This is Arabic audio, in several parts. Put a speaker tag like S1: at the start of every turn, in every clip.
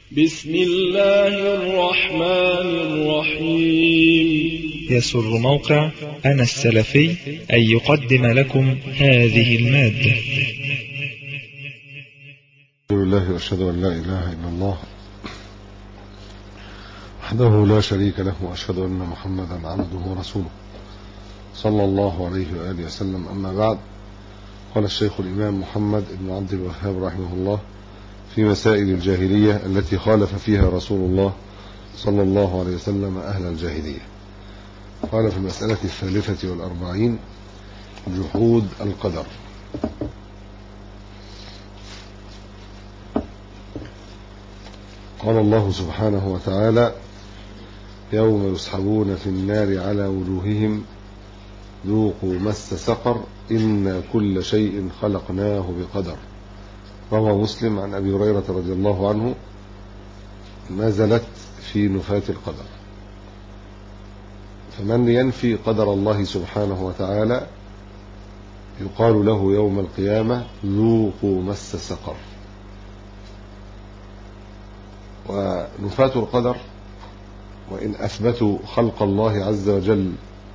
S1: بسم الله الرحمن الرحيم.
S2: يسر موقع أنا السلفي أن يقدم لكم هذه المادة.
S3: الحمد لله وأشهد أن لا إله إلا الله وحده لا شريك له، وأشهد أن محمدا عبده ورسوله صلى الله عليه وآله وسلم. أما بعد، قال الشيخ الإمام محمد بن عبد الوهاب رحمه الله في مسائل الجاهلية التي خالف فيها رسول الله صلى الله عليه وسلم أهل الجاهلية. قال في المسألة 43 جحود القدر. قال الله سبحانه وتعالى: يوم يسحبون في النار على وجوههم ذوقوا مس سقر إنا كل شيء خلقناه بقدر. روى مسلم عن أبي هريرة رضي الله عنه نزلت في نفاة القدر. فمن ينفي قدر الله سبحانه وتعالى يقال له يوم القيامة ذوقوا مس سقر. ونفاة القدر وإن أثبتوا خلق الله عز وجل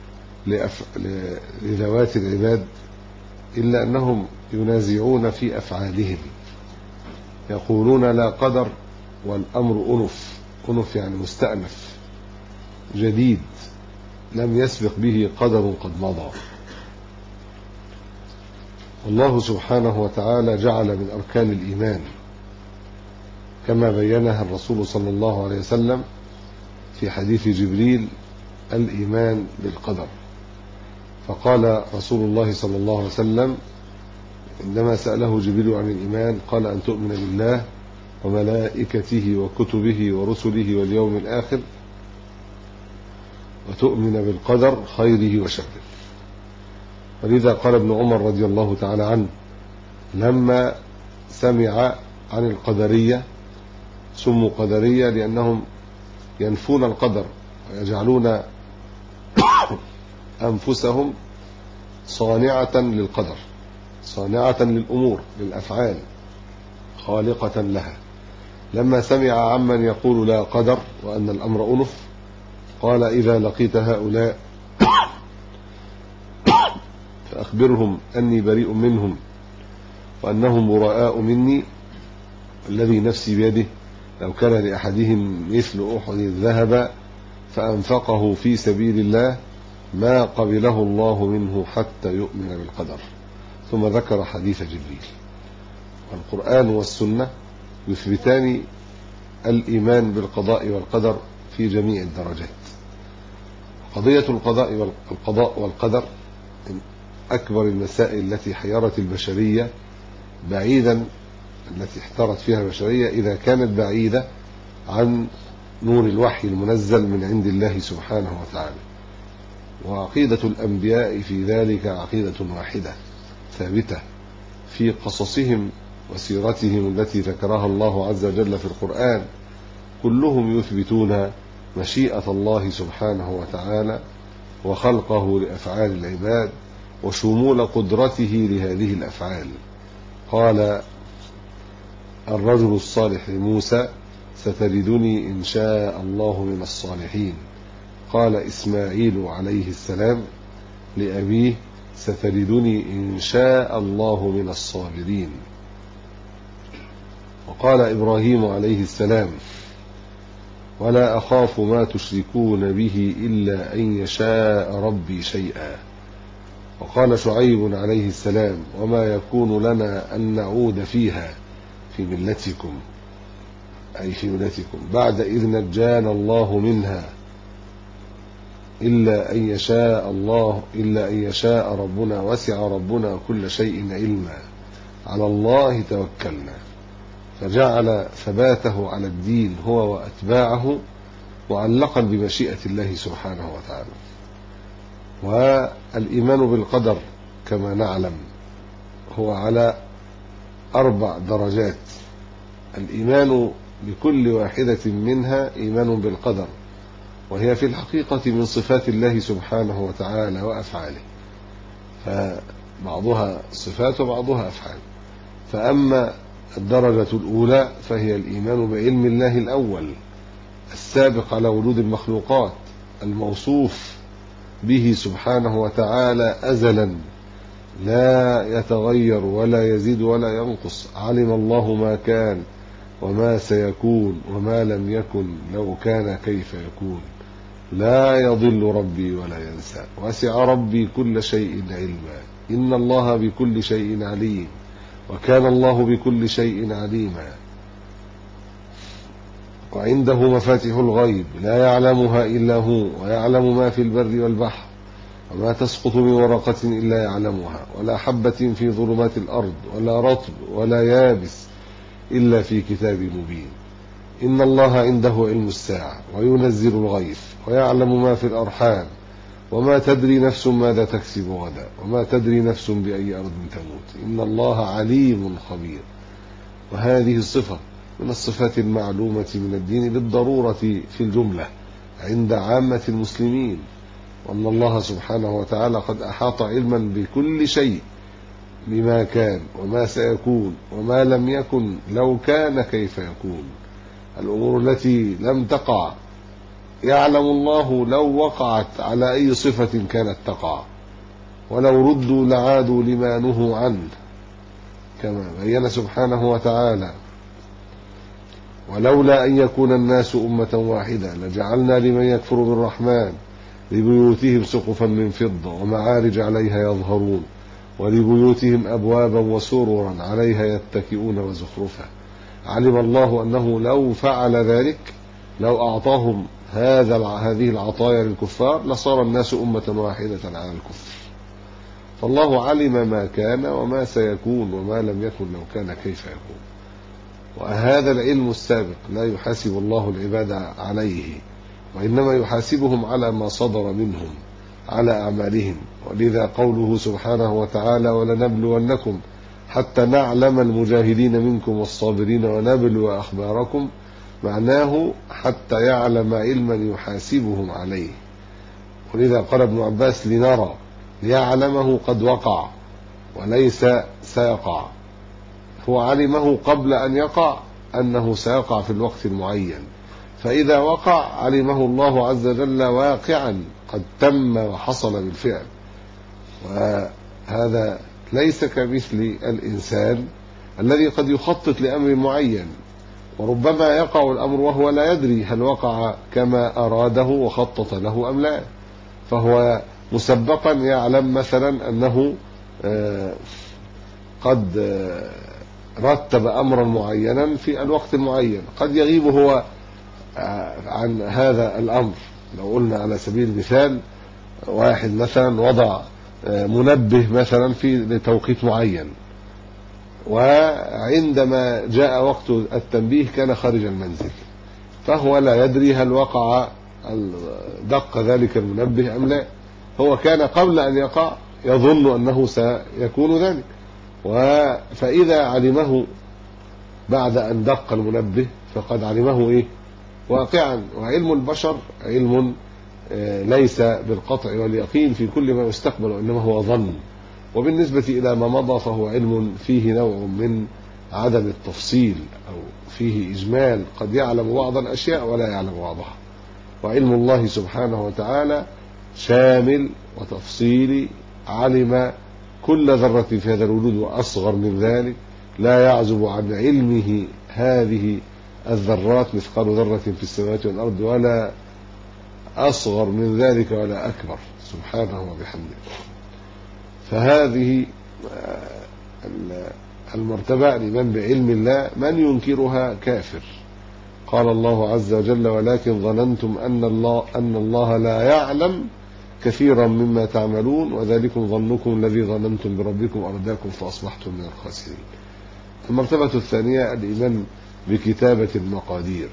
S3: لذوات العباد إلا أنهم ينازعون في أفعالهم، يقولون لا قدر والأمر أنف يعني مستأنف جديد لم يسبق به قدر قد مضى. والله سبحانه وتعالى جعل من أركان الإيمان كما بينها الرسول صلى الله عليه وسلم في حديث جبريل الإيمان بالقدر. فقال رسول الله صلى الله عليه وسلم عندما سأله جبريل عن الإيمان قال: أن تؤمن بالله وملائكته وكتبه ورسله واليوم الآخر وتؤمن بالقدر خيره وشره. ولذا قال ابن عمر رضي الله تعالى عنه لما سمع عن القدرية سموا قدرية لأنهم ينفون القدر ويجعلون أنفسهم صانعة للقدر، صانعة للأمور للأفعال، خالقة لها. لما سمع عمن يقول لا قدر وأن الأمر أنف قال: إذا لقيت هؤلاء فأخبرهم أني بريء منهم وأنهم براء مني، الذي نفسي بيده لو كان لأحدهم مثل أحد ذهب فأنفقه في سبيل الله ما قبله الله منه حتى يؤمن بالقدر. ثم ذكر حديث جبريل. والقرآن والسنة يثبتان الإيمان بالقضاء والقدر في جميع الدرجات. قضية القضاء والقدر من أكبر المسائل التي حيرت البشرية بعيدا، التي احترت فيها البشرية إذا كانت بعيدة عن نور الوحي المنزل من عند الله سبحانه وتعالى. وعقيدة الأنبياء في ذلك عقيدة واحدة ثابتة في قصصهم وسيرتهم التي ذكرها الله عز وجل في القرآن. كلهم يثبتون مشيئة الله سبحانه وتعالى وخلقه لأفعال العباد وشمول قدرته لهذه الأفعال. قال الرجل الصالح لموسى: ستجدني إن شاء الله من الصالحين. قال إسماعيل عليه السلام لأبيه: ستجدني إن شاء الله من الصابرين. وقال إبراهيم عليه السلام: ولا أخاف ما تشركون به إلا أن يشاء ربي شيئا. وقال شعيب عليه السلام: وما يكون لنا أن نعود فيها في ملتكم، أي في ملتكم، بعد إذ نجانا الله منها إلا أن يشاء ربنا وسع ربنا كل شيء علما على الله توكلنا. فجعل ثباته على الدين هو وأتباعه معلقا بمشيئة الله سبحانه وتعالى. والإيمان بالقدر كما نعلم هو على 4 درجات. الإيمان بكل واحدة منها إيمان بالقدر، وهي في الحقيقة من صفات الله سبحانه وتعالى وأفعاله، فبعضها صفات وبعضها أفعال. فأما الدرجة الأولى فهي الإيمان بعلم الله الأول السابق على وجود المخلوقات الموصوف به سبحانه وتعالى أزلا لا يتغير ولا يزيد ولا ينقص. علم الله ما كان وما سيكون وما لم يكن لو كان كيف يكون. لا يضل ربي ولا ينسى. وسع ربي كل شيء علما. إن الله بكل شيء عليم وكان الله بكل شيء عليما. وعنده مفاتيح الغيب لا يعلمها إلا هو ويعلم ما في البر والبحر وما تسقط من ورقة إلا يعلمها ولا حبة في ظلمات الأرض ولا رطب ولا يابس إلا في كتاب مبين. إن الله عنده علم الساعة وينزل الغيث ويعلم ما في الأرحام وما تدري نفس ماذا تكسب غدا وما تدري نفس بأي أرض تموت. إن الله عليم خبير. وهذه الصفة من الصفات المعلومة من الدين بالضرورة في الجملة عند عامة المسلمين، وأن الله سبحانه وتعالى قد أحاط علما بكل شيء بما كان وما سيكون وما لم يكن لو كان كيف يكون. الأمور التي لم تقع يعلم الله لو وقعت على أي صفة كانت تقع، ولو ردوا لعادوا لما نهوا عنه، كما بين سبحانه وتعالى: ولولا أن يكون الناس أمة واحدة لجعلنا لمن يكفر بالرحمن لبيوتهم سقفا من فضة ومعارج عليها يظهرون ولبيوتهم أبوابا وسررا عليها يتكئون وزخرفا. علم الله أنه لو فعل ذلك، لو أعطاهم هذه العطايا للكفار، لصار الناس أمة واحدة على الكفر. فالله علم ما كان وما سيكون وما لم يكن لو كان كيف يكون. وهذا العلم السابق لا يحاسب الله العباد عليه، وإنما يحاسبهم على ما صدر منهم على أعمالهم. ولذا قوله سبحانه وتعالى: ولنبلونكم حتى نعلم المجاهدين منكم والصابرين ونبلو أخباركم، معناه حتى يعلم علما يحاسبهم عليه. ولذا قال ابن عباس: لنرى، ليعلمه قد وقع وليس سيقع. هو علمه قبل أن يقع أنه سيقع في الوقت المعين، فإذا وقع علمه الله عز وجل واقعا قد تم وحصل بالفعل. وهذا ليس كمثل الإنسان الذي قد يخطط لأمر معين، وربما يقع الأمر وهو لا يدري هل وقع كما أراده وخطط له أم لا. فهو مسبقا يعلم مثلا أنه قد رتب أمرا معينا في الوقت المعين، قد يغيب هو عن هذا الأمر. لو قلنا على سبيل المثال واحد مثلا وضع منبه مثلا في لتوقيت معين، وعندما جاء وقت التنبيه كان خارج المنزل، فهو لا يدري هل وقع دق ذلك المنبه أم لا. هو كان قبل أن يقع يظن أنه سيكون ذلك، فإذا علمه بعد أن دق المنبه فقد علمه واقعا. وعلم البشر علم ليس بالقطع واليقين في كل ما يستقبل، وإنما هو ظن. وبالنسبة إلى ما مضى فهو علم فيه نوع من عدم التفصيل، أو فيه إجمال، قد يعلم بعض الأشياء ولا يعلم بعضها. وعلم الله سبحانه وتعالى شامل وتفصيلي، علم كل ذرة في هذا الوجود وأصغر من ذلك. لا يعزب عن علمه هذه الذرات مثقال ذرة في السماوات والأرض، ولا أصغر من ذلك ولا أكبر، سبحانه وبحمده. فهذه المرتبة لمن بعلم الله، من ينكرها كافر. قال الله عز وجل: ولكن ظننتم أن الله لا يعلم كثيرا مما تعملون وذلكم ظنكم الذي ظننتم بربكم أرداكم فأصبحتم من الخاسرين. المرتبة الثانية الإيمان بكتابة المقادير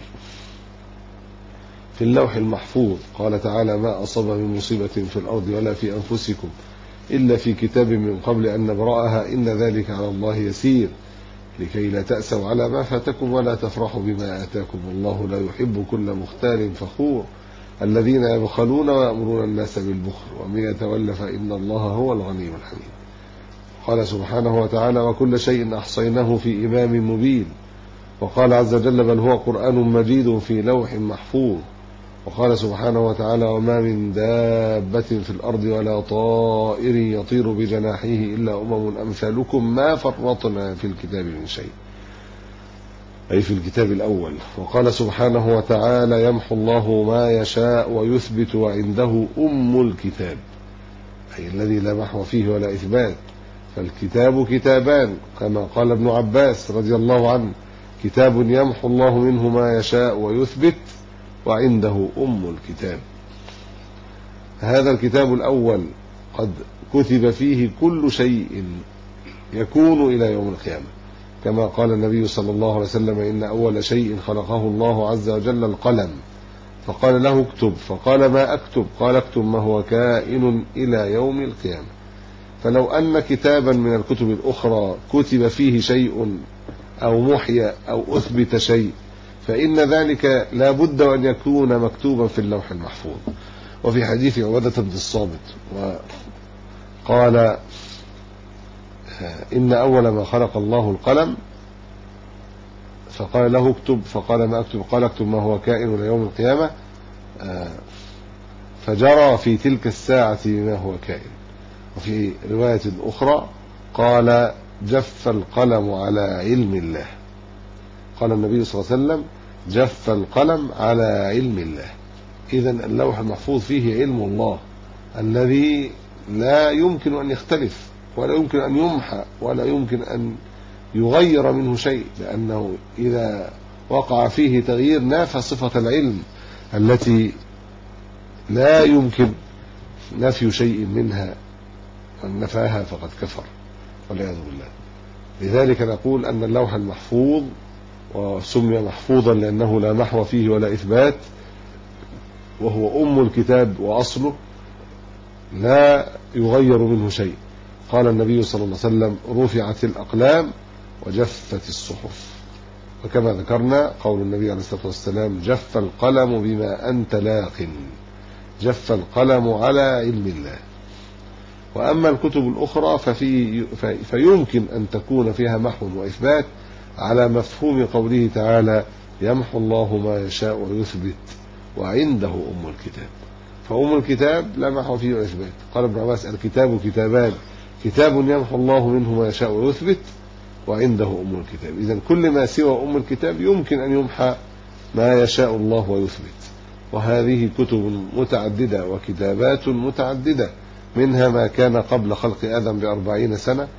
S3: في اللوح المحفوظ. قال تعالى: ما أصاب من مصيبة في الأرض ولا في أنفسكم إلا في كتاب من قبل أن نبرأها إن ذلك على الله يسير لكي لا تأسوا على ما فاتكم ولا تفرحوا بما آتاكم والله لا يحب كل مختال فخور الذين يبخلون ويأمرون الناس بالبخل ومن يتولى فإن الله هو الغني الحميد. قال سبحانه وتعالى وكل شيء أحصيناه في إمام مبين. وقال عز وجل بل هو قرآن مجيد في لوح محفوظ. وقال سبحانه وتعالى وما من دابة في الأرض ولا طائر يطير بجناحه إلا أمثالكم ما فرطنا في الكتاب من شيء، أي في الكتاب الأول. وقال سبحانه وتعالى يمحو الله ما يشاء ويثبت وعنده الكتاب، أي الذي لا محو فيه ولا إثبات. فالكتاب كتابان كما قال ابن عباس رضي الله عنه كتاب يمحو الله منه ما يشاء ويثبت وعنده الكتاب. هذا الكتاب الأول قد كتب فيه كل شيء يكون إلى يوم القيامة، كما قال النبي صلى الله عليه وسلم إن أول شيء خلقه الله عز وجل القلم، فقال له اكتب، فقال ما أكتب؟ قال اكتب ما هو كائن إلى يوم القيامة. فلو أن كتابا من الكتب الأخرى كتب فيه شيء أو محي أو أثبت شيء فإن ذلك لا بد أن يكون مكتوبا في اللوح المحفوظ. وفي حديث عبادة بن الصامت قال إن أول ما خلق الله القلم، فقال له اكتب، فقال ما أكتب؟ قال اكتب ما هو كائن إلى يوم القيامة، فجرى في تلك الساعة ما هو كائن. وفي رواية أخرى قال جف القلم على علم الله، قال النبي صلى الله عليه وسلم جف القلم على علم الله. إذن اللوح المحفوظ فيه علم الله الذي لا يمكن أن يختلف ولا يمكن أن يمحى ولا يمكن أن يغير منه شيء، لأنه إذا وقع فيه تغيير نافى صفة العلم التي لا يمكن نفي شيء منها، من نفاها فقد كفر والعياذ بالله. لذلك نقول أن اللوح المحفوظ وسمي محفوظا لأنه لا محو فيه ولا إثبات، وهو الكتاب وأصله لا يغير منه شيء. قال النبي صلى الله عليه وسلم رفعت الأقلام وجفت الصحف. وكما ذكرنا قول النبي عليه الصلاة والسلام جف القلم بما أنت لاق، جف القلم على علم الله. وأما الكتب الأخرى فيمكن أن تكون فيها محو وإثبات على مفهوم قوله تعالى يمحو الله ما يشاء ويثبت وعنده الكتاب. الكتاب لا محو فيه وإثبات. قال ابن عباس الكتاب كتابان، كتاب يمحو الله منه ما يشاء ويثبت وعنده الكتاب. إذن كل ما سوى الكتاب يمكن أن يمحى ما يشاء الله ويثبت. وهذه كتب متعددة وكتابات متعددة، منها ما كان قبل خلق آدم ب40 سنة،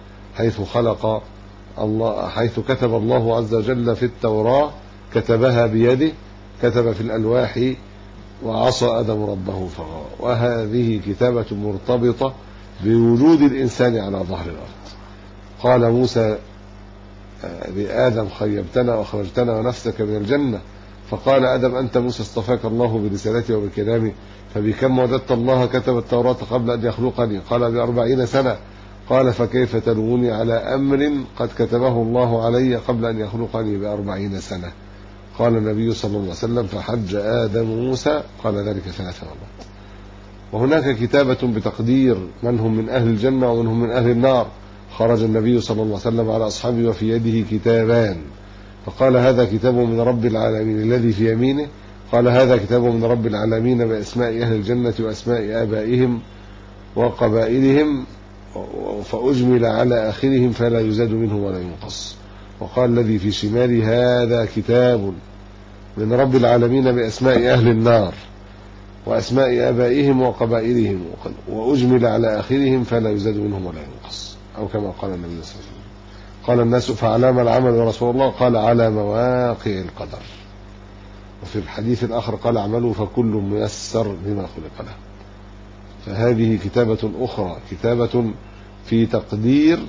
S3: حيث كتب الله عز وجل في التوراة، كتبها بيده، كتب في الألواح وعصى آدم ربه فغوى. وهذه كتابة مرتبطة بوجود الإنسان على ظهر الأرض. قال موسى لآدم خيبتنا وأخرجتنا ونفسك من الجنة، فقال آدم أنت موسى اصطفاك الله برسالته وبكلامه، فبكم وجدت الله كتب التوراة قبل أن يخلقني؟ قال ب40 سنة. قال فكيف تلومني على أمر قد كتبه الله علي قبل أن يخلقني ب40 سنة؟ قال النبي صلى الله عليه وسلم فحج آدم موسى، قال ذلك 3 مرات. وهناك كتابة بتقدير من هم من أهل الجنة ومن هم من أهل النار. خرج النبي صلى الله عليه وسلم على أصحابه وفي يده كتابان، فقال هذا كتاب من رب العالمين الذي في يمينه، قال هذا كتاب من رب العالمين بأسماء أهل الجنة وأسماء آبائهم وقبائلهم، فأجمل على آخرهم فلا يزاد منه ولا ينقص. وقال الذي في شمالي هذا كتاب من رب العالمين بأسماء أهل النار وأسماء آبائهم وقبائلهم، وأجمل على آخرهم فلا يزاد منهم ولا ينقص، أو كما قال النبي صلى الله عليه وسلم. قال الناس فعلى ما العمل يا رسول الله؟ قال على مواقع القدر. وفي الحديث الآخر قال اعملوا فكل ميسر لما خلق له. فهذه كتابة أخرى، كتابة في تقدير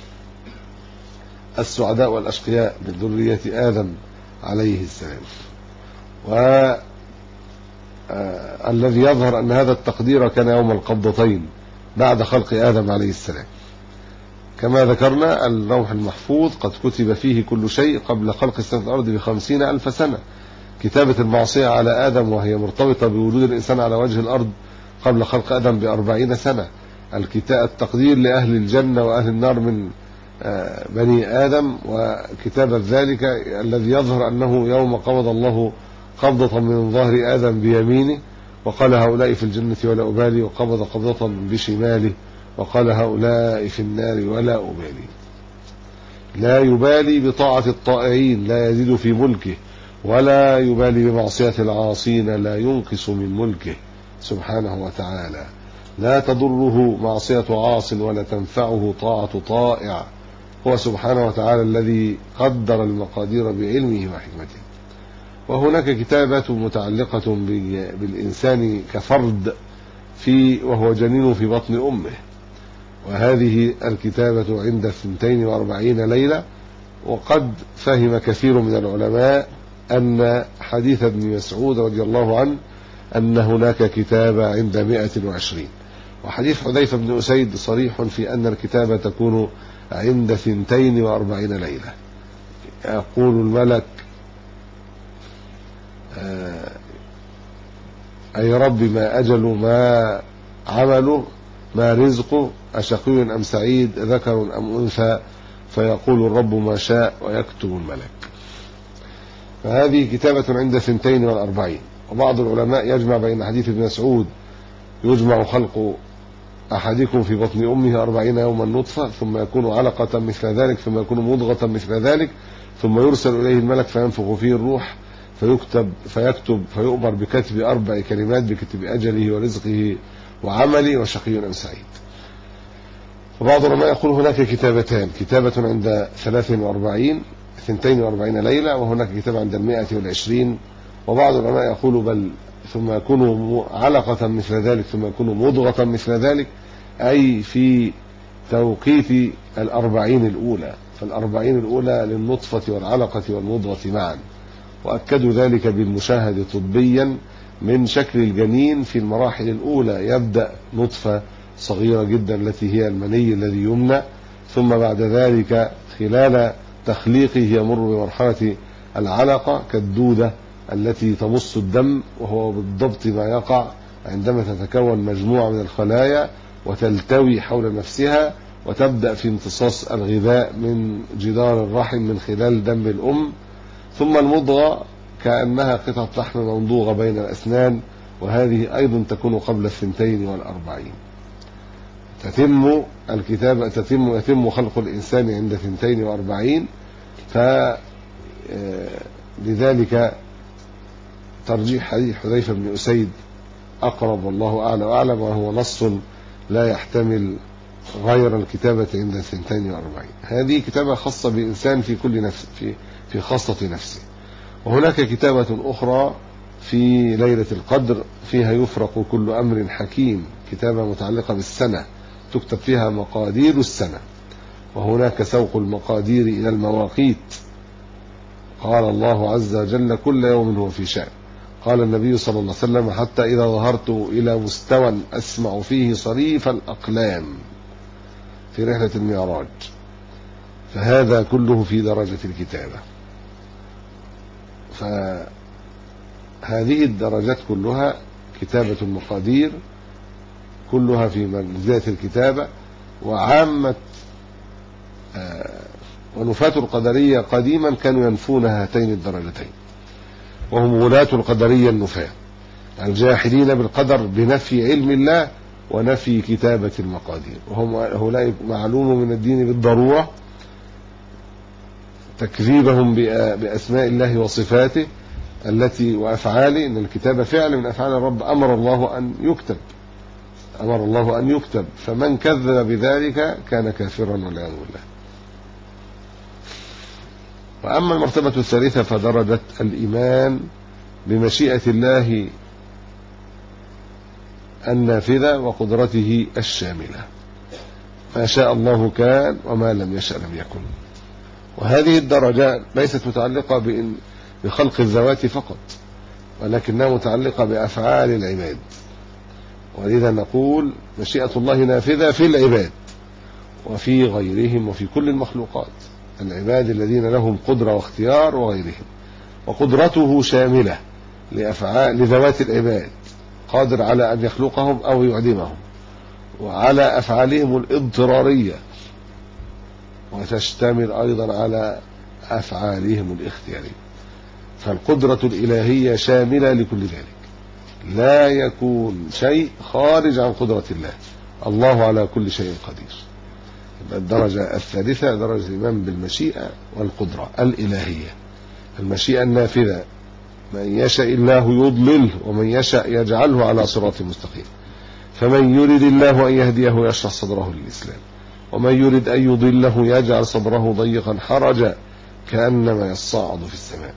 S3: السعداء والأشقياء من ذرية آدم عليه السلام. والذي يظهر أن هذا التقدير كان يوم القبضتين بعد خلق آدم عليه السلام. كما ذكرنا اللوح المحفوظ قد كتب فيه كل شيء قبل خلق السماء والأرض ب50,000 سنة. كتابة المعصية على آدم وهي مرتبطة بوجود الإنسان على وجه الأرض قبل خلق آدم ب40 سنة. التقدير لأهل الجنة وأهل النار من بني آدم، وكتابة ذلك الذي يظهر أنه يوم قبض الله قبضة من ظهر آدم بيمينه وقال هؤلاء في الجنة ولا أبالي، وقبض قبضة بشماله وقال هؤلاء في النار ولا أبالي. لا يبالي بطاعة الطائعين لا يزيد في ملكه، ولا يبالي بمعصية العاصين لا ينقص من ملكه سبحانه وتعالى. لا تضره معصية عاص ولا تنفعه طاعة طائع. هو سبحانه وتعالى الذي قدر المقادير بعلمه وحكمته. وهناك كتابة متعلقة بالإنسان كفرد وهو جنين في بطن أمه، وهذه الكتابة عند 42 ليلة. وقد فهم كثير من العلماء أن حديث ابن مسعود رضي الله عنه أن هناك كتابة عند 120، وحديث حذيفة بن أسيد صريح في أن الكتابة تكون عند 42 ليلة. يقول الملك أي رب ما أجل ما عمله ما رزقه أشقي أم سعيد ذكر أم أنثى، فيقول الرب ما شاء ويكتب الملك. فهذه كتابة عند 42. وبعض العلماء يجمع بين حديث ابن مسعود يجمع خلق أحدكم في بطن أمه 40 يوما نطفة ثم يكون علقة مثل ذلك ثم يكون مضغة مثل ذلك ثم يرسل إليه الملك فينفخ فيه الروح فيؤمر بكتب 4 كلمات بكتب أجله ورزقه وعمله وشقي أم سعيد. وبعض العلماء يقول هناك كتابتان، كتابة عند 42 ليلة، وهناك كتابة عند 120. وبعض العلماء يقول بل ثم يكون علقة مثل ذلك ثم يكون مضغة مثل ذلك، أي في توقيت 40 الأولى، فال40 الأولى للنطفة والعلقة والمضغة معا. وأكدوا ذلك بالمشاهد طبيا من شكل الجنين في المراحل الأولى، يبدأ نطفة صغيرة جدا التي هي المني الذي يمنى، ثم بعد ذلك خلال تخليقه يمر بمرحلة العلقة كالدودة التي تمص الدم، وهو بالضبط ما يقع عندما تتكون مجموعة من الخلايا وتلتوي حول نفسها وتبدأ في امتصاص الغذاء من جدار الرحم من خلال دم الأم. ثم المضغة كأنها قطعة لحم ممضوغة بين الأسنان، وهذه أيضا تكون قبل 42. تتم الكتابة يتم خلق الإنسان عند 42. فلذلك ترجيح حديث حذيفة بن أسيد أقرب والله أعلى وأعلم، وهو نص لا يحتمل غير الكتابة عند 42. هذه كتابة خاصة بإنسان في كل نفس في خاصة نفسه. وهناك كتابة أخرى في ليلة القدر فيها يفرق كل أمر حكيم، كتابة متعلقة بالسنة تكتب فيها مقادير السنة. وهناك سوق المقادير إلى المواقيت، قال الله عز وجل كل يوم هو في شأن. قال النبي صلى الله عليه وسلم حتى إذا ظهرت إلى مستوى أسمع فيه صريف الأقلام في رحلة المعراج. فهذا كله في درجة الكتابة. فهذه الدرجات كلها كتابة المقادير كلها في منزلة الكتابة. وعامة ونفاة القدرية قديما كانوا ينفون هاتين الدرجتين، وهم ولاة القدرية النفاة الجاحدين بالقدر بنفي علم الله ونفي كتابة المقادير. وهم هؤلاء معلوم من الدين بالضرورة تكذيبهم بأسماء الله وصفاته التي وأفعاله، إن الكتابة فعل من أفعال الرب أمر الله أن يكتب، فمن كذب بذلك كان كافرا والعياذ بالله. وأما المرتبة الثالثة فدرجة الإيمان بمشيئة الله النافذة وقدرته الشاملة، ما شاء الله كان وما لم يشأ لم يكن. وهذه الدرجة ليست متعلقة بخلق الذوات فقط، ولكنها متعلقة بأفعال العباد. ولذا نقول مشيئة الله نافذة في العباد وفي غيرهم وفي كل المخلوقات، العباد الذين لهم قدرة واختيار وغيرهم. وقدرته شاملة لذوات العباد، قادر على أن يخلقهم أو يعدمهم، وعلى أفعالهم الاضطرارية، وتشتمل أيضا على أفعالهم الاختيارية. فالقدرة الإلهية شاملة لكل ذلك، لا يكون شيء خارج عن قدرة الله. الله على كل شيء قدير. الدرجة الثالثة درجة الإيمان بالمشيئة والقدرة الإلهية. المشيئة النافذة، من يشاء الله يضلله ومن يشاء يجعله على صراط مستقيم. فمن يريد الله أن يهديه يشرح صدره للإسلام، ومن يريد أن يضله يجعل صدره ضيقا حرجا كأنما يصعد في السماء.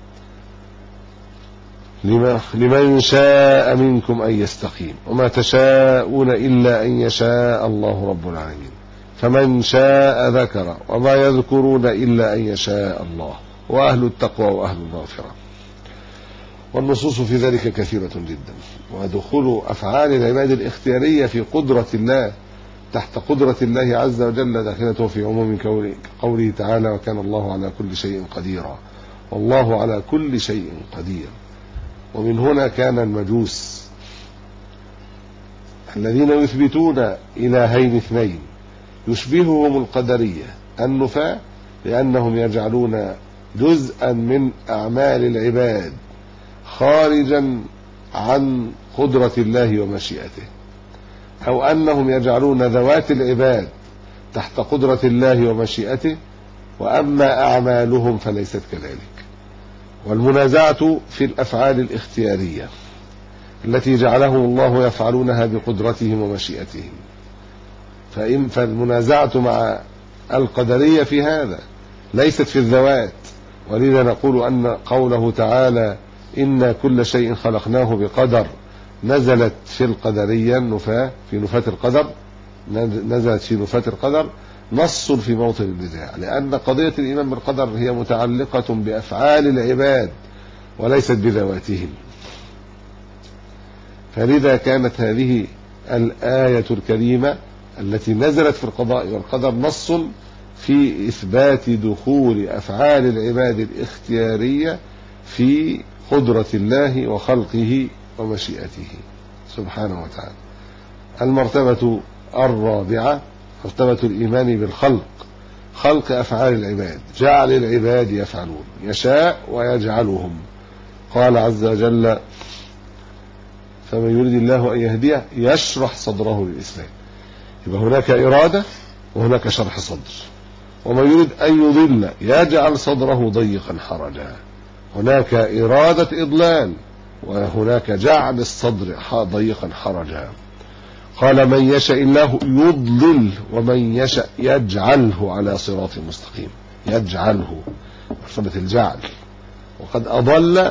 S3: لمن شاء منكم أن يستقيم، وما تشاءون إلا أن يشاء الله رب العالمين. فمن شاء ذكر، وما يذكرون إلا أن يشاء الله، وأهل التقوى وأهل المغفرة. والنصوص في ذلك كثيرة جدا. ودخول أفعال العباد الاختيارية في قدرة الله تحت قدرة الله عز وجل داخلته في عموم قوله تعالى: وكان الله على كل شيء قديرا، والله على كل شيء قدير. ومن هنا كان المجوس الذين يثبتون إلهين اثنين يشبههم القدرية النفاة، لأنهم يجعلون جزءا من أعمال العباد خارجا عن قدرة الله ومشيئته، أو أنهم يجعلون ذوات العباد تحت قدرة الله ومشيئته، وأما أعمالهم فليست كذلك. والمنازعة في الأفعال الاختيارية التي جعلهم الله يفعلونها بقدرتهم ومشيئتهم، فالمنازعة مع القدرية في هذا ليست في الذوات. ولذا نقول أن قوله تعالى: إن كل شيء خلقناه بقدر، نزلت في القدرية النفاة، في نفاة القدر، نزلت في نفاة القدر نص في موطن النزاع، لأن قضية الإيمان بالقدر هي متعلقة بأفعال العباد وليست بذواتهم. فلذا كانت هذه الآية الكريمة التي نزلت في القضاء والقدر نص في إثبات دخول أفعال العباد الاختيارية في قدرة الله وخلقه ومشيئته سبحانه وتعالى. المرتبة الرابعة مرتبة الإيمان بالخلق، خلق أفعال العباد، جعل العباد يفعلون، يشاء ويجعلهم. قال عز وجل: فمن يريد الله أن يهديه يشرح صدره للإسلام. يبقى هناك إرادة وهناك شرح صدر. ومن يريد أن يضل يجعل صدره ضيقا حرجا. هناك إرادة إضلال وهناك جعل الصدر ضيقا حرجا. قال: من يشاء الله يضلل ومن يشاء يجعله على صراط مستقيم. يجعله مرتبة الجعل. وقد أضل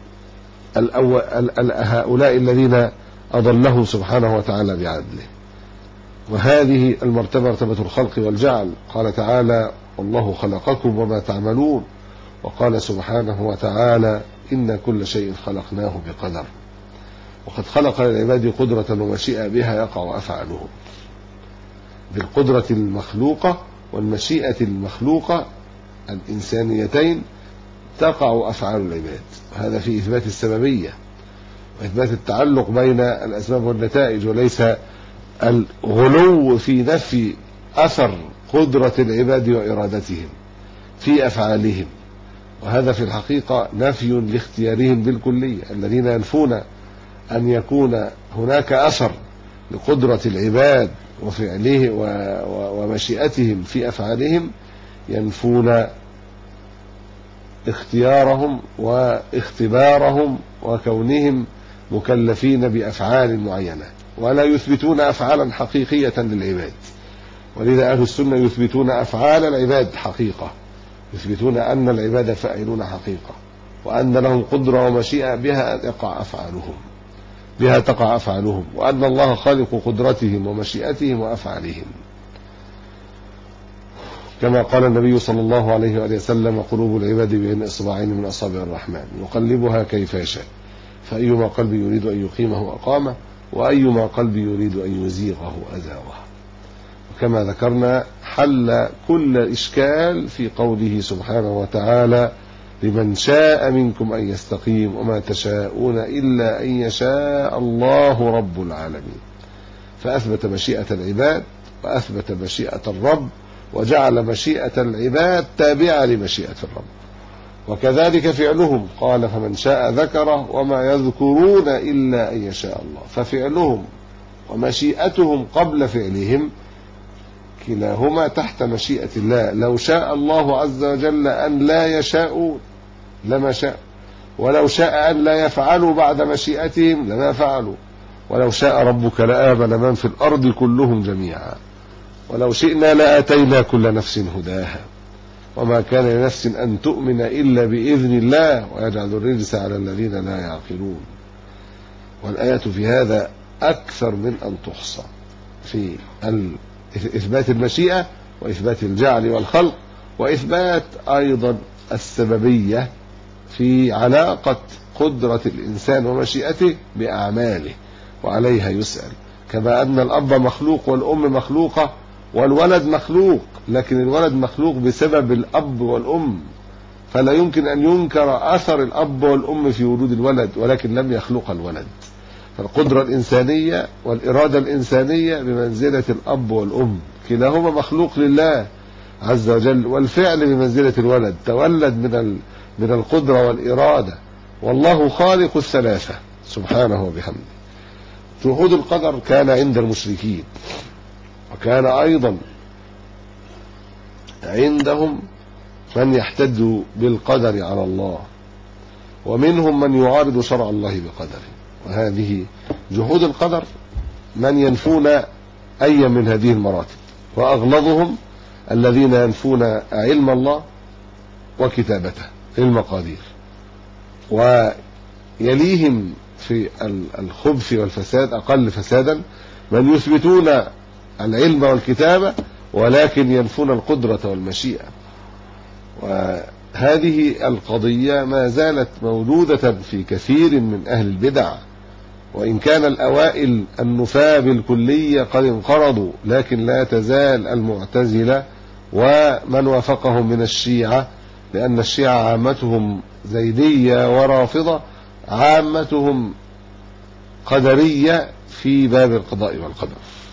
S3: هؤلاء الذين أضلهم سبحانه وتعالى بعدله. وهذه المرتبة مرتبة الخلق والجعل. قال تعالى: والله خلقكم وما تعملون. وقال سبحانه وتعالى: إن كل شيء خلقناه بقدر. وقد خلق للعباد قدرة ومشيئة بها يقع أفعالهم. بالقدرة المخلوقة والمشيئة المخلوقة الإنسانيتين تقع أفعال العباد. هذا في إثبات السببية وإثبات التعلق بين الأسباب والنتائج، وليس الغلو في نفي أثر قدرة العباد وإرادتهم في أفعالهم. وهذا في الحقيقة نفي لاختيارهم بالكلية. الذين ينفون أن يكون هناك أثر لقدرة العباد وفعله ومشيئتهم في أفعالهم ينفون اختيارهم واختبارهم وكونهم مكلفين بأفعال معينة، ولا يثبتون أفعالا حقيقية للعباد. ولذا أهل السنة يثبتون أفعال العباد حقيقة، يثبتون أن العباد فاعلون حقيقة، وأن لهم قدرة ومشيئة بها تقع أفعالهم، وأن الله خالق قدرتهم ومشيئتهم وأفعالهم. كما قال النبي صلى الله عليه وآله وسلم: قلوب العباد بين إصبعين من أصابع الرحمن يقلبها كيف يشاء، فأيما قلب يريد أن يقيمه أقامه، وأيما قلب يريد أن يزيغه أزاغه. وكما ذكرنا حل كل إشكال في قوله سبحانه وتعالى: لمن شاء منكم أن يستقيم وما تشاءون إلا أن يشاء الله رب العالمين. فأثبت مشيئة العباد وأثبت مشيئة الرب، وجعل مشيئة العباد تابعة لمشيئة الرب. وكذلك فعلهم، قال فمن شاء ذكره وما يذكرون إلا أن يشاء الله. ففعلهم ومشيئتهم قبل فعلهم كلاهما تحت مشيئة الله. لو شاء الله عز وجل أن لا يشاءوا لما شاء، ولو شاء أن لا يفعلوا بعد مشيئتهم لما فعلوا، ولو شاء ربك لآمن من في الأرض كلهم جميعا، ولو شئنا لآتينا كل نفس هداها، وما كان لنفس أن تؤمن إلا بإذن الله ويجعل الرجس على الذين لا يعقلون. والآيات في هذا أكثر من أن تحصى في إثبات المشيئة وإثبات الجعل والخلق، وإثبات أيضا السببية في علاقة قدرة الإنسان ومشيئته بأعماله، وعليها يسأل. كما أن الأب مخلوق والأم مخلوقة والولد مخلوق، لكن الولد مخلوق بسبب الأب والأم، فلا يمكن أن ينكر أثر الأب والأم في وجود الولد، ولكن لم يخلق الولد. فالقدرة الإنسانية والإرادة الإنسانية بمنزلة الأب والأم، كلاهما مخلوق لله عز وجل، والفعل بمنزلة الولد، تولد من القدرة والإرادة، والله خالق الثلاثة سبحانه وبحمده. جحود القدر كان عند المشركين، وكان أيضا عندهم من يحتج بالقدر على الله، ومنهم من يعارض شرع الله بقدره. وهذه جحود القدر من ينفون أي من هذه المراتب، وأغلظهم الذين ينفون علم الله وكتابته المقادير، ويليهم في الخبث والفساد أقل فسادا من يثبتون العلم والكتابة ولكن ينفون القدرة والمشيئة. وهذه القضية ما زالت موجودة في كثير من أهل البدع، وإن كان الأوائل النفاة بالكلية قد انقرضوا، لكن لا تزال المعتزلة ومن وافقهم من الشيعة، لأن الشيعة عامتهم زيدية ورافضة، عامتهم قدرية في باب القضاء والقدر،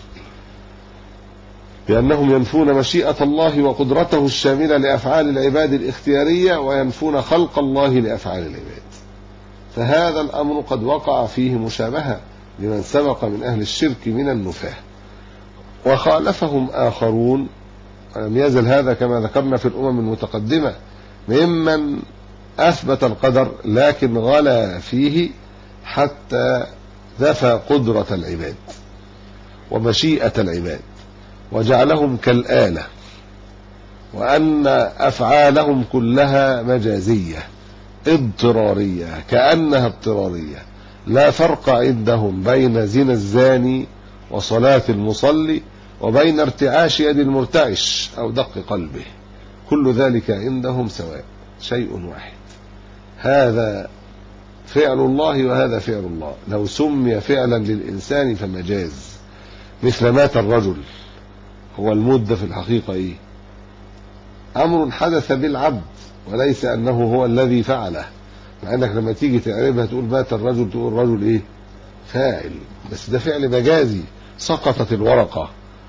S3: لأنهم ينفون مشيئة الله وقدرته الشاملة لأفعال العباد الاختيارية، وينفون خلق الله لأفعال العباد. فهذا الأمر قد وقع فيه مشابهة لمن سبق من أهل الشرك من النفاة، وخالفهم آخرون. لم يزل هذا كما ذكرنا في الأمم المتقدمة ممن أثبت القدر لكن غلا فيه حتى نفى قدرة العباد ومشيئة العباد، وجعلهم كالآلة، وأن أفعالهم كلها مجازية اضطرارية، كأنها اضطرارية. لا فرق عندهم بين زنا الزاني وصلاة المصلي وبين ارتعاش يد المرتعش أو دق قلبه، كل ذلك عندهم سواء، شيء واحد. هذا فعل الله وهذا فعل الله. لو سمي فعلا للإنسان فمجاز، مثل مات الرجل، هو الموت في الحقيقة إيه؟ أمر حدث بالعبد، وليس أنه هو الذي فعله. مع أنك لما تيجي تعرفها تقول مات الرجل، تقول الرجل إيه؟ فاعل، بس ده فعل مجازي. سقطت الورقة،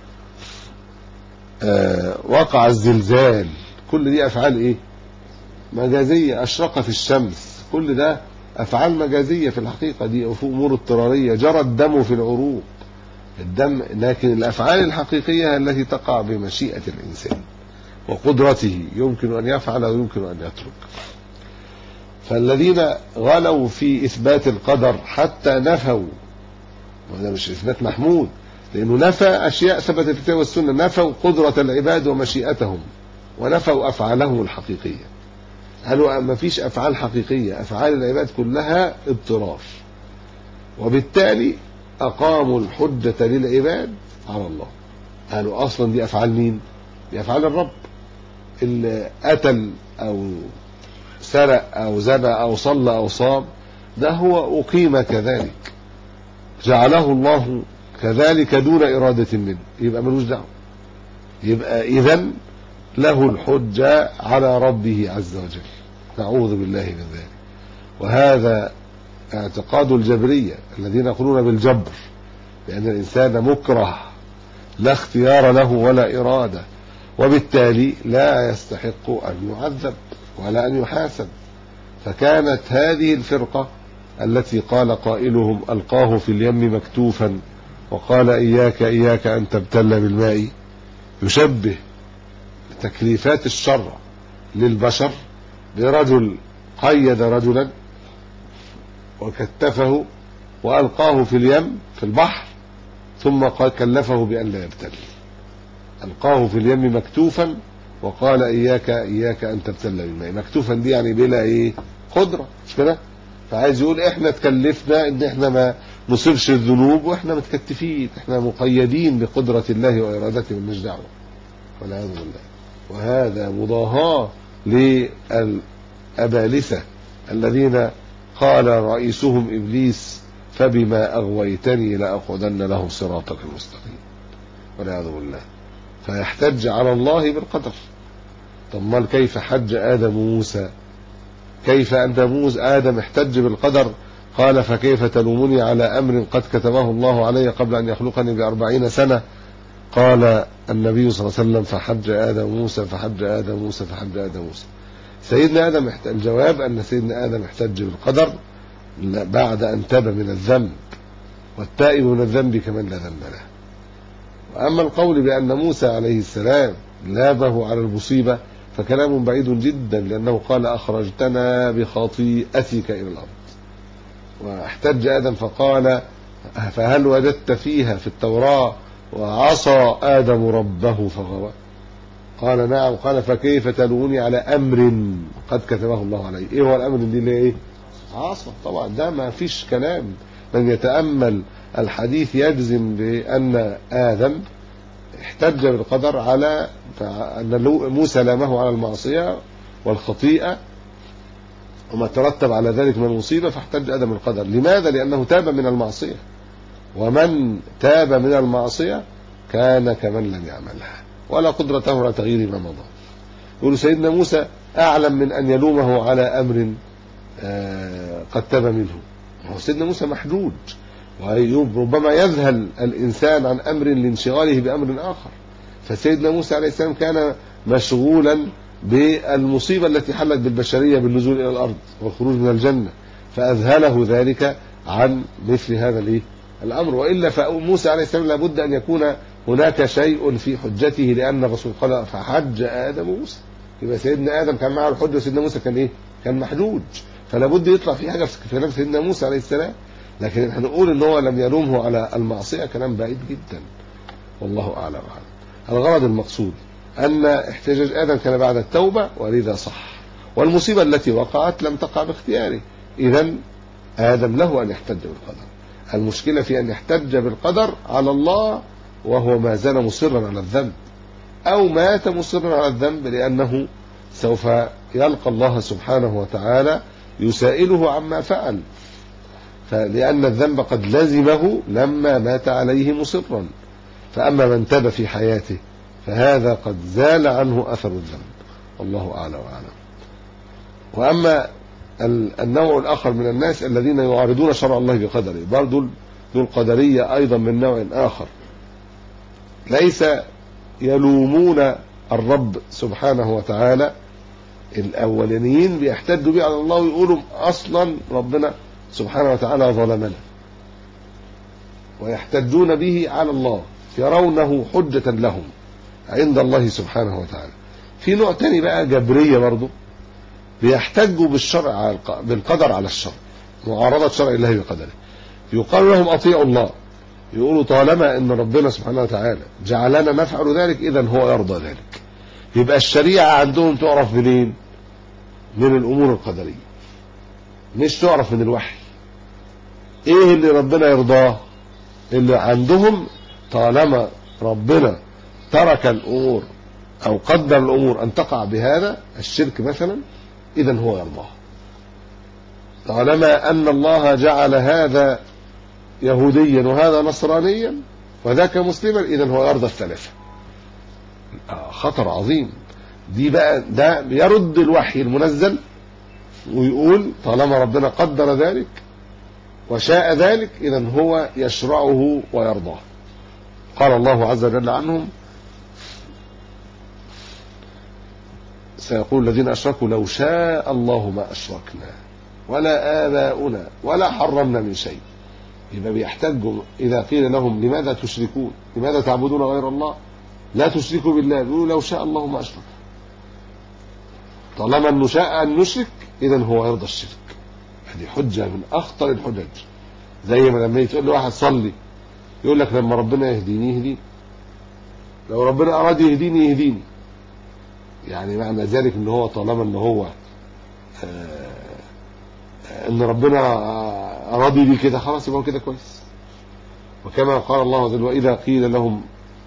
S3: وقع الزلزال، كل دي أفعال إيه؟ مجازية. أشرقت الشمس، كل ده أفعال مجازية في الحقيقة، دي أمور اضطرارية. جرى الدم في العروق، الدم، لكن الأفعال الحقيقية التي تقع بمشيئة الإنسان وقدرته، يمكن أن يفعل ويمكن أن يترك. فالذين غلوا في إثبات القدر حتى نفوا، وهذا مش إثبات محمود، لأنه نفى أشياء ثبتت في الكتاب والسنة، نفوا قدرة العباد ومشيئتهم، ونفوا أفعالهم الحقيقية. قالوا ما فيش أفعال حقيقية، أفعال العباد كلها اضطرار، وبالتالي أقاموا الحجة للعباد على الله. قالوا أصلا دي أفعال مين؟ دي أفعال الرب. اللي قتل أو سرق أو زنى أو صلى أو صام، ده هو أقيم كذلك، جعله الله كذلك دون إرادة منه، يبقى ملوش دعوة، يبقى إذن له الحجة على ربه عز وجل. نعوذ بالله من ذلك. وهذا اعتقاد الجبرية الذين يقولون بالجبر، لأن الإنسان مكره لا اختيار له ولا إرادة، وبالتالي لا يستحق أن يعذب ولا أن يحاسب. فكانت هذه الفرقة التي قال قائلهم ألقاه في اليم مكتوفا وقال إياك أن تبتل بالماء، يشبه تكليفات الشرع للبشر برجل قيد رجلا وكتفه وألقاه في اليم في البحر ثم كلفه بأن لا يبتل. ألقاه في اليم مكتوفا وقال إياك أن تبتل بالماء. مكتوفا دي يعني بلا قدرة، مش كده؟ فعايز يقول احنا تكلفنا ان احنا ما نصيبش الذنوب واحنا متكتفين، احنا مقيدين بقدرة الله وإرادته مالناش دعوة، والعياذ بالله. وهذا مضاهاة للأبالسة الذين قال رئيسهم إبليس فبما أغويتني لأقعدن لهم صراطك المستقيم، والعياذ بالله. فيحتج على الله بالقدر. طب ما كيف حج آدم موسى؟ كيف أنت آدم احتج بالقدر؟ قال فكيف تلومني على أمر قد كتبه الله علي قبل أن يخلقني ب40 سنة؟ قال النبي صلى الله عليه وسلم فحج آدم موسى. سيدنا آدم الجواب أن سيدنا آدم احتج بالقدر بعد أن تاب من الذنب، والتائب من الذنب كمن لا ذنب له. وأما القول بأن موسى عليه السلام لابه على المصيبة فكلام بعيد جدا، لأنه قال أخرجتنا بخطيئتك إلى الأرض. واحتج آدم فقال فهل وجدت فيها في التوراة وعصى آدم ربه فغوى؟ قال نعم. قال فكيف تلومني على أمر قد كتبه الله عليه؟ إيه هو الأمر دي؟ ليه عصى؟ طبعا ده ما فيش كلام. من يتأمل الحديث يجزم بأن آدم احتج بالقدر على أن موسى لامه على المعصية والخطيئة وما ترتب على ذلك من المصيبة، فاحتج آدم بالقدر. لماذا؟ لأنه تاب من المعصية، ومن تاب من المعصية كان كمن لم يعملها ولا قدرته على تغيير ما مضى. يقول سيدنا موسى أعلم من أن يلومه على أمر قد تاب منه. سيدنا موسى محدود، وربما يذهل الإنسان عن أمر لانشغاله بأمر آخر. فسيدنا موسى عليه السلام كان مشغولا بالمصيبة التي حلت بالبشرية بالنزول إلى الأرض والخروج من الجنة، فأذهله ذلك عن مثل هذا الأمر. وإلا فموسى عليه السلام لابد أن يكون هناك شيء في حجته، لأن الرسول قال فحج آدم موسى، يبقى سيدنا آدم كان معه الحجة وسيدنا موسى كان محدود، فلابد يطلع في حاجة في كلام سيدنا موسى عليه السلام. لكن احنا نقول ان هو لم يلومه على المعصية كلام بعيد جدا، والله أعلم وأعلم. الغرض المقصود أن احتجاج آدم كان بعد التوبة ولذا صح، والمصيبة التي وقعت لم تقع باختياره، إذن آدم له أن يحتج بالقدر. المشكلة في أن يحتج بالقدر على الله وهو ما زال مصرا على الذنب، أو مات مصرا على الذنب، لأنه سوف يلقى الله سبحانه وتعالى يسائله عما فعل، فلأن الذنب قد لزمه لما مات عليه مصرا. فأما من تاب في حياته فهذا قد زال عنه أثر الذنب، والله أعلم وأعلم. وأما النوع الآخر من الناس الذين يعارضون شرع الله بقدره، برضو دول قدرية أيضا من نوع آخر، ليس يلومون الرب سبحانه وتعالى. الأولانيين بيحتجوا به على الله ويقولوا أصلا ربنا سبحانه وتعالى ظلمنا، ويحتجون به على الله، يرونه حجة لهم عند الله سبحانه وتعالى. في نوع تاني بقى جبرية برضو بيحتجوا بالقدر على الشر، معارضة شرع الله بقدره. يقال لهم أطيعوا الله، يقولوا طالما ان ربنا سبحانه وتعالى جعلنا نفعل ذلك إذن هو يرضى ذلك. يبقى الشريعة عندهم تعرف منين؟ من الأمور القدرية، مش تعرف من الوحي. ايه اللي ربنا يرضاه؟ اللي عندهم طالما ربنا ترك الأمور أو قدر الأمور أن تقع بهذا الشرك مثلا، إذن هو يرضاه. طالما أن الله جعل هذا يهوديا وهذا نصرانيا وذاك مسلما، إذن هو يرضى الثلاثة. خطر عظيم. دي بقى ده يرد الوحي المنزل ويقول طالما ربنا قدر ذلك وشاء ذلك إذن هو يشرعه ويرضاه. قال الله عز وجل عنهم: سيقول الذين أشركوا لو شاء الله ما أشركنا ولا آباؤنا ولا حرمنا من شيء. يبقى بيحتجوا إذا قيل لهم لماذا تشركون، لماذا تعبدون غير الله، لا تشركوا بالله، يقولوا لو شاء الله ما أشرك. طالما أنه شاء أن نشرك إذن هو يرضى الشرك. هذه حجة من أخطر الحجج. زي ما لما تقول له واحد صلي يقول لك لما ربنا يهديني يهديني، لو ربنا أراد يهديني يهديني. يعني معنى ذلك ان هو طالما ان هو ان ربنا راضي بيه كده خلاص يبقى كده كويس. وكما قال الله عز وجل: وإذا قيل لهم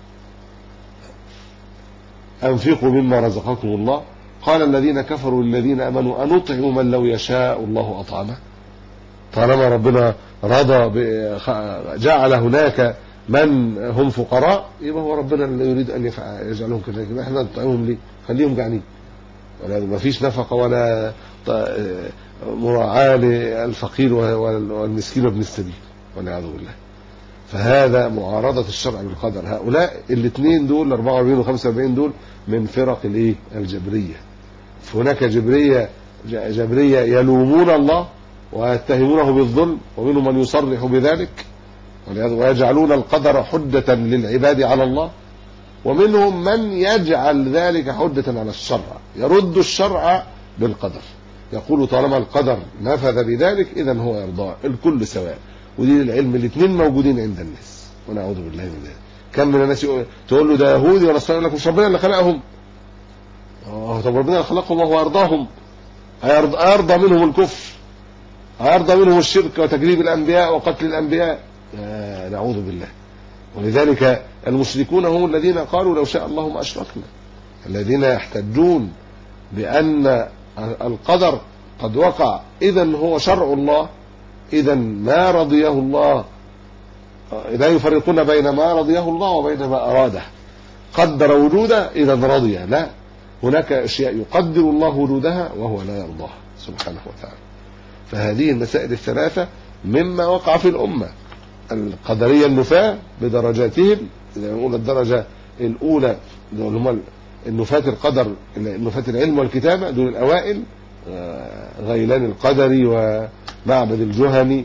S3: أنفقوا مما رزقكم الله قال الذين كفروا للذين آمنوا أنطعم من لو يشاء الله أطعمه. طالما ربنا رضى جعل هناك من هم فقراء يبقى هو ربنا اللي يريد أن يجعلهم كذلك. يبقى احنا نطعمهم ليه؟ خليهم جعانين، ولا ما فيش نفقة ولا مراعاة للفقير والمسكين وابن السبيل والعياذ بالله. فهذا معارضة الشرع بالقدر. هؤلاء الاثنين دول 44 و45 دول من فرق الايه؟ الجبرية. فهناك جبرية يلومون الله ويتهمونه بالظلم، ومنهم من يصرح بذلك ويجعلون القدر حجة للعباد على الله، ومنهم من يجعل ذلك حجة على الشرع، يرد الشرع بالقدر، يقول طالما القدر نفذ بذلك إذن هو يرضاه. الكل سواء. ودين العلم الاثنين موجودين عند الناس ونعوذ بالله من ذلك. كم من الناس تقول له ده يهودي ولا نصراني، يقول لك مش ربنا اللي خلقهم؟ طب ربنا اللي خلقهم وهو يرضاهم؟ هيرضى منهم الكفر، هيرضى منهم الشرك وتكذيب الأنبياء وقتل الأنبياء؟ نعوذ بالله. ولذلك المشركون هم الذين قالوا لو شاء الله ما أشركنا، الذين يحتجون بأن القدر قد وقع إذن هو شرع الله، إذن ما رضيه الله لا يفرقون بين ما رضيه الله وبين ما أراده. قدر وجوده إذن رضي، لا، هناك أشياء يقدر الله وجودها وهو لا يرضاها سبحانه وتعالى. فهذه المسائل الثلاثة مما وقع في الأمة. القدرية النفاة بدرجاتهم، إذا نقول الدرجة الأولى هم النفاة القدر، النفاة العلم والكتابة، دول الأوائل، غيلان القدري ومعبد الجهني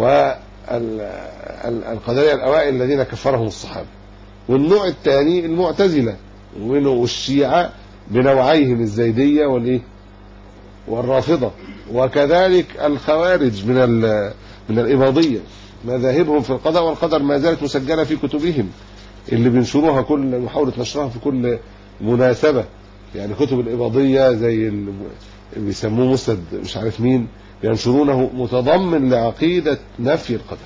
S3: والقدرية الأوائل الذين كفرهم الصحابة. والنوع الثاني المعتزلة والشيعة بنوعيهم الزيدية والرافضة، وكذلك الخوارج من الإباضية، مذاهبهم في القدر والقدر ما زالت مسجلة في كتبهم اللي بينشروها كل محاولة نشرها في كل مناسبة. يعني كتب الإباضية زي اللي بيسموه مسند مش عارف مين ينشرونه متضمن لعقيدة نفي القدر.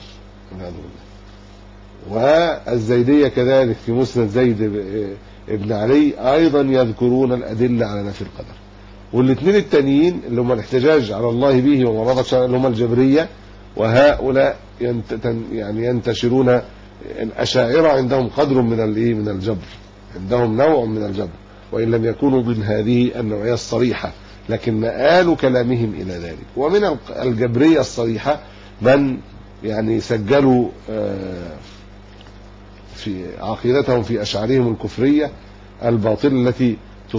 S3: والزيدية كذلك في مسند زيد ابن علي أيضا يذكرون الأدلة على نفي القدر. والاثنين التانيين اللي هم الاحتجاج على الله به ومرضى شرع اللي هم الجبرية، وهؤلاء يعني ينتشرون. الأشاعرة عندهم قدر من الجبر، عندهم نوع من الجبر وإن لم يكونوا من هذه النوعية الصريحة، لكن مآل كلامهم إلى ذلك. ومن الجبرية الصريحة من يعني سجلوا في عقيدتهم في أشعارهم الكفرية الباطلة التي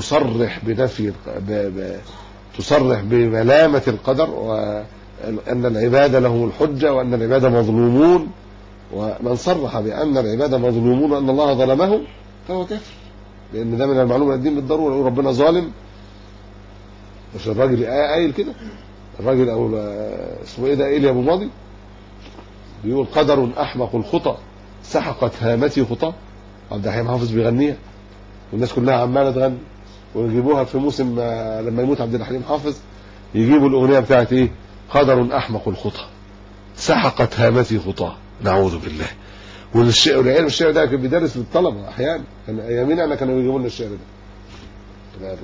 S3: تصرح بملامة القدر، وأن العبادة لهم الحجة، وأن العبادة مظلومون. ومن صرح بأن العبادة مظلومون وأن الله ظلمهم فهو كافر، لأن ده من المعلوم من الدين بالضرورة. يقول ربنا ظالم، مش الراجل قايل كده، الراجل أو اسمه إيه ده، إيليا أبو ماضي بيقول قدر أحمق الخطأ سحقت هامتي خطأ. عبد الحليم حافظ بيغنيها والناس كلها عمالة تغني، ويجيبوها في موسم لما يموت عبد الحليم حافظ يجيبوا الأغنية بتاعت إيه، قدر أحمق الخطأ سحقت هامتي خطأ. نعوذ بالله. والعلم الشعر ده كان بيدرس للطلبة أحيانا، كان أيامنا أنا كانوا يجيبوا لنا الشعر ده،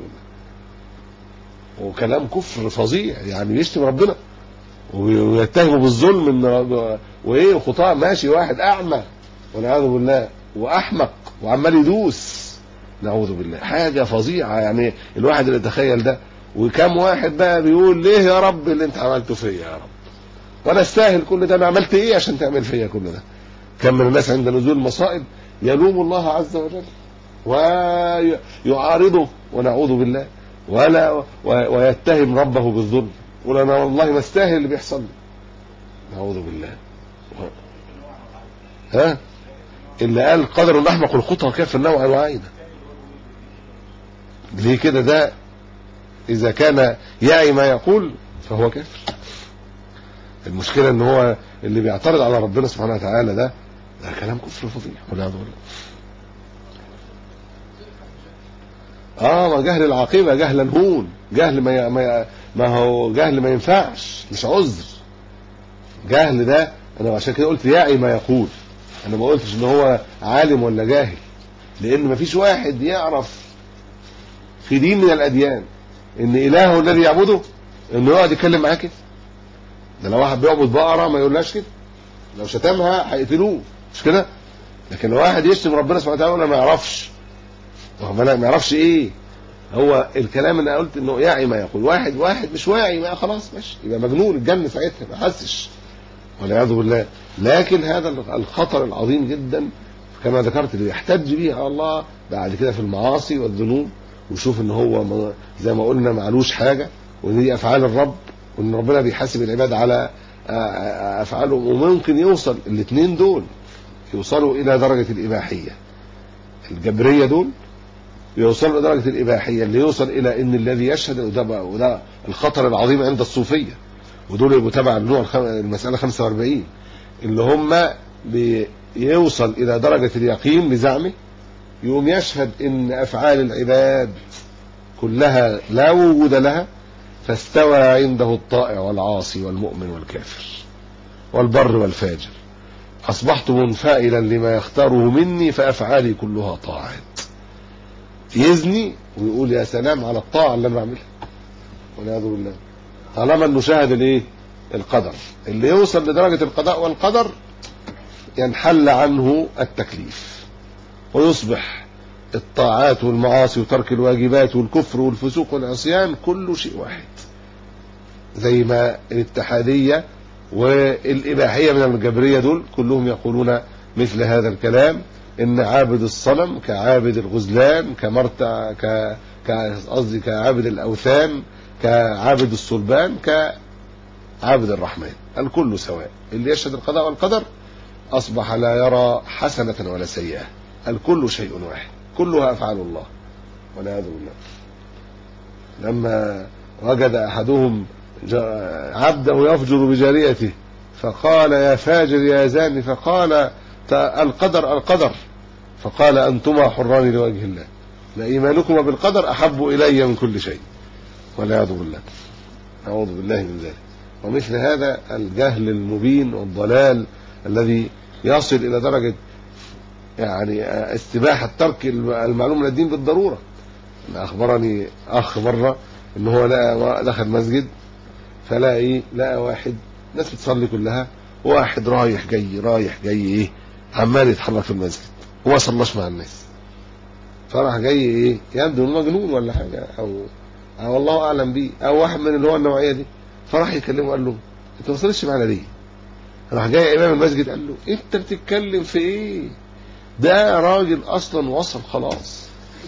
S3: وكلام كفر فظيع، يعني يشتم ربنا ويتهموا بالظلم وايه، خطاء ماشي واحد اعمى والعياذ بالله واحمق وعمال يدوس، نعوذ بالله، حاجه فظيعه. يعني الواحد اللي يتخيل ده، وكم واحد بقى بيقول ليه يا رب اللي انت عملته فيا يا رب، وانا استاهل كل ده، انا عملت ايه عشان تعمل فيا كل ده؟ كم من الناس عند نزول المصائب يلوم الله عز وجل ويعارضه ونعوذ بالله، ويتهم ربه بالظلم، يقول انا والله ما استاهل اللي بيحصل لي، نعوذ بالله. ها اللي قال قدر الاحمق الخطى وكاف النوع وعينه، ليه كده؟ ده اذا كان يعي ما يقول فهو كافر. المشكله ان هو اللي بيعترض على ربنا سبحانه وتعالى ده كلام كفر فظيع والعياذ بالله. ما جهل العاقبه، جهل الهون، جهل ما هو جهل ما ينفعش، مش عذر. جهل ده انا عشان كده قلت يعي ما يقول، انا ما قلتش ان هو عالم ولا جاهل، لان ما فيش واحد يعرف في دين من الاديان ان الهه الذي يعبده انه يقعد يتكلم معاه كده. ده لو واحد بيعبد بقره ما يقولهاش كده، لو شتمها هيقتلوه، مش كده؟ لكن لو واحد يشتم ربنا سبحانه وتعالى ما يعرفش، ما يعرفش ايه هو الكلام اللي قلت انه يعي ما يقول. واحد مش واعي ما خلاص ماشي، يبقى مجنون اتجن ساعتها ما حسش والعياذ بالله. لكن هذا الخطر العظيم جدا كما ذكرت اللي يحتج به على الله بعد كده في المعاصي والذنوب، ويشوف ان هو زي ما قلنا معلوش حاجه، وان دي افعال الرب، وان ربنا بيحاسب العباد على افعالهم. وممكن يوصل الاثنين دول يوصلوا الى درجه الاباحيه. الجبريه دول يوصلوا الى درجه الاباحيه اللي يوصل الى ان الذي يشهد، وده الخطر العظيم عند الصوفيه، ودول يبقوا تبع النوع المساله 45 اللي هم بيوصل الى درجه اليقين بزعمه، يقوم يشهد ان افعال العباد كلها لا وجود لها، فاستوى عنده الطائع والعاصي والمؤمن والكافر والبر والفاجر، اصبحت منفعلا لما يختاره مني فافعالي كلها طاعات. يزني ويقول يا سلام على الطاعه اللي انا بعملها والعياذ بالله، طالما انه شاهد الايه؟ القدر. اللي يوصل لدرجه القضاء والقدر ينحل عنه التكليف، ويصبح الطاعات والمعاصي وترك الواجبات والكفر والفسوق والعصيان كله شيء واحد، زي ما الاتحاديه والاباحيه من الجبريه دول كلهم يقولون مثل هذا الكلام، ان عابد الصنم كعابد الغزلان قصدي كعابد الاوثان كعابد الصلبان كعابد الرحمن، الكل سواء. اللي يشهد القضاء والقدر اصبح لا يرى حسنه ولا سيئه، الكل شيء واحد، كلها افعال الله والعياذ بالله. لما وجد احدهم عبده يفجر بجاريته فقال يا فاجر يا زاني، فقال القدر، فقال أنتما حران لوجه الله، لإيمانكما بالقدر أحب إلي من كل شيء والعياذ بالله، أعوذ بالله من ذلك. ومثل هذا الجهل المبين والضلال الذي يصل إلى درجة يعني استباحة ترك المعلوم من الدين بالضرورة. أخبرني أخ مرة إن هو دخل مسجد فلاقي واحد ناس بتصلي كلها، واحد رايح جاي عمال يتحرك في المسجد وما صلاش مع الناس، فراح جاي يبدو انه مجنون ولا حاجه او والله اعلم بيه، او واحد من اللي هو النوعيه دي، فراح يكلمه قال له انت ما صليتش معانا ليه؟ راح جاي امام المسجد قال له انت بتتكلم في ايه؟ ده راجل اصلا وصل خلاص،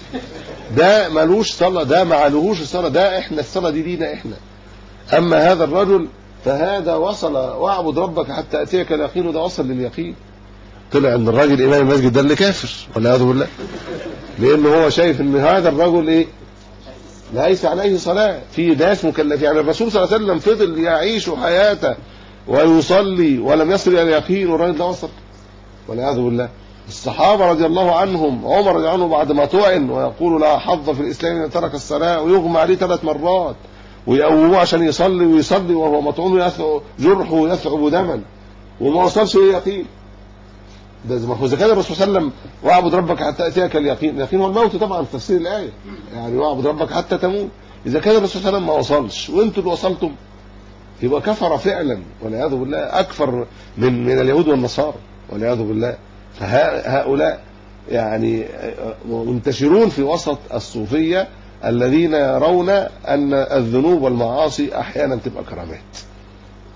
S3: ده مالوش صلاه، ده ما عليهوش صلاه، ده احنا الصلاه دي لينا احنا، اما هذا الرجل فهذا وصل واعبد ربك حتى اتيك اليقين، وده وصل لليقين. طلع ان الراجل امام المسجد ده اللي كافر والعياذ بالله، لانه هو شايف ان هذا الرجل ليس عليه صلاه، في ناس مكلف. يعني الرسول صلى الله عليه وسلم فضل يعيش حياته ويصلي ولم يصل الى اليقين، والراجل ده وصل والعياذ بالله. الصحابه رضي الله عنهم، عمر رضي الله عنه بعد ما طعن ويقول لا حظ في الاسلام من ترك الصلاه، ويغمى عليه 3 مرات ويقوموه عشان يصلي وهو مطعون جرحه ويثعب دما وما وصلش لليقين. ده ما هو كان الرسول صلى الله عليه وسلم واعبد ربك حتى اتيك اليقين، اليقين هو الموت طبعا في تفسير الايه، يعني واعبد ربك حتى تموت. اذا كان الرسول صلى الله عليه وسلم ما وصلش وانتوا اللي وصلتم يبقى كفر فعلا والعياذ بالله، اكثر من اليهود والنصارى والعياذ بالله. فهؤلاء يعني منتشرون في وسط الصوفيه الذين يرون ان الذنوب والمعاصي احيانا تبقى كرامات،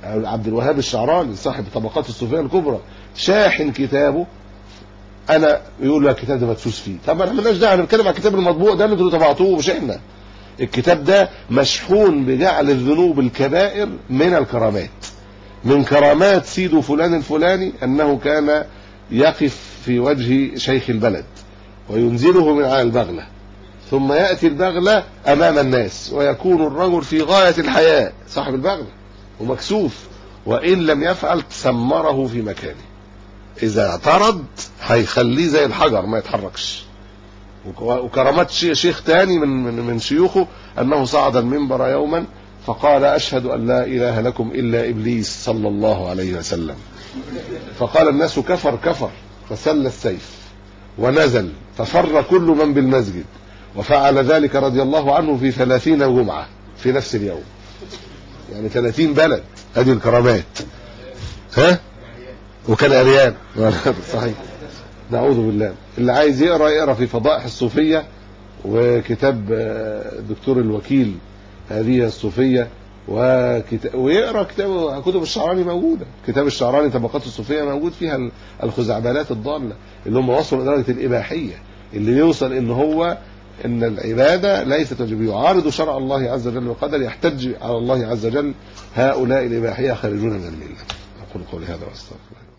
S3: عبد الوهاب الشعراني صاحب طبقات الصوفية الكبرى شاحن كتابه، انا يقول له الكتاب ده مدسوس فيه. طب احنا مالناش دعوه، نتكلم على الكتاب المطبوع ده اللي انتوا طبعتوه مش احنا. الكتاب ده مشحون بجعل الذنوب الكبائر من الكرامات، من كرامات سيده فلان الفلاني انه كان يقف في وجه شيخ البلد وينزله من على البغلة، ثم يأتي البغلة امام الناس ويكون الرجل في غاية الحياء صاحب البغلة ومكسوف، وان لم يفعل سمره في مكانه، اذا اعترض هيخليه زي الحجر ما يتحركش. وكرامات شيخ تاني من شيوخه انه صعد المنبر يوما فقال اشهد ان لا اله لكم الا ابليس صلى الله عليه وسلم، فقال الناس كفر كفر، فسل السيف ونزل ففر كل من بالمسجد، وفعل ذلك رضي الله عنه في 30 جمعة في نفس اليوم، يعني 30 بلد. هذه الكرامات. ها وكان عريان صحيح. نعوذ بالله. اللي عايز يقرأ في فضائح الصوفية وكتاب الدكتور الوكيل هذه الصوفية، ويقرأ كتب الشعراني موجودة. كتاب الشعراني طبقات الصوفية موجود فيها الخزعبلات الضالة اللي هم وصلوا لدرجة الإباحية، اللي يوصل ان العبادة ليست واجب، يعارض شرع الله عز وجل وقدر، يحتج على الله عز وجل. هؤلاء الإباحية خارجون من الملة. أقول قولي هذا واستغفر الله.